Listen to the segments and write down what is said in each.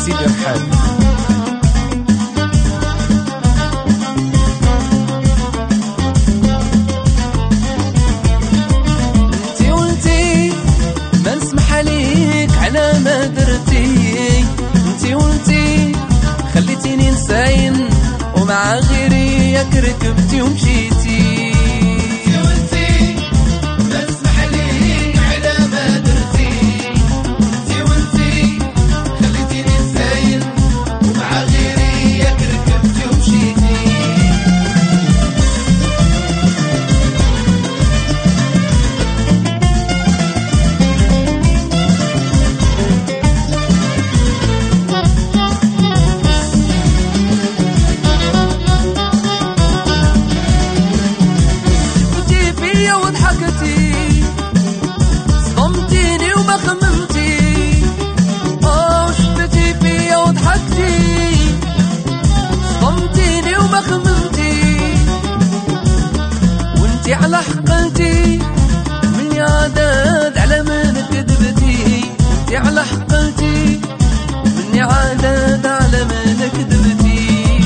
سيدي رحال. انتي قلتي ما نسمح عليك على ما درتي، انتي قلتي خليتيني نساين ومع غيري ياك ركبتي ومشيتي. صدمتيني وما خممتي، شفتي فيا وضحكتي. صدمتيني وما خممتي، وانتي على حقلتي مني عداد على من كذبتي. وانتي على حقلتي مني عداد على من كذبتي.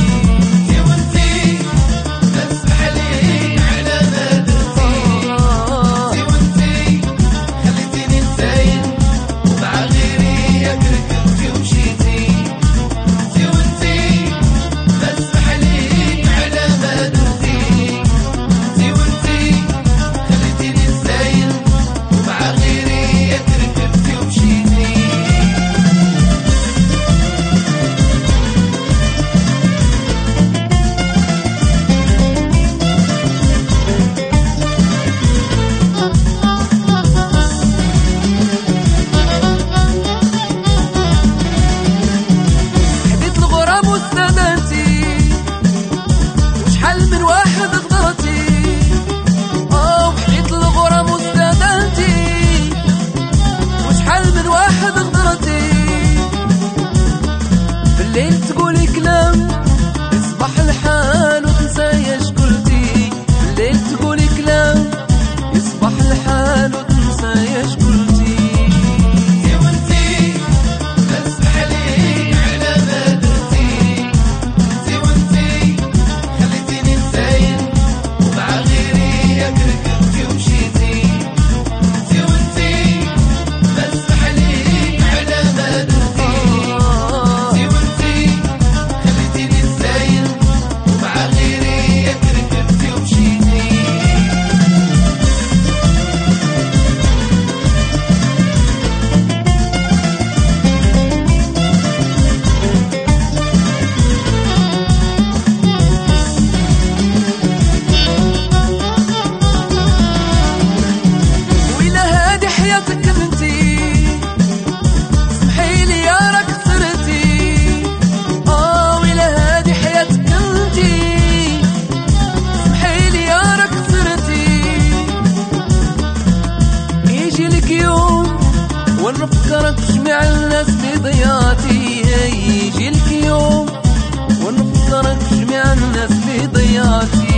وشحال من واحد غدرتي، وحديت الغرام واستدلتي. وشحال من واحد غدرتي، بالليل تقولي كلام يصبح الحال وتنساي اش قلتي. بالليل تقولي كلام يصبح الحال وتنساي اش قلتي. ونفكرك جميع الناس في ضياعتي. يجي لك يوم ونفكرك جميع الناس في ضياعتي.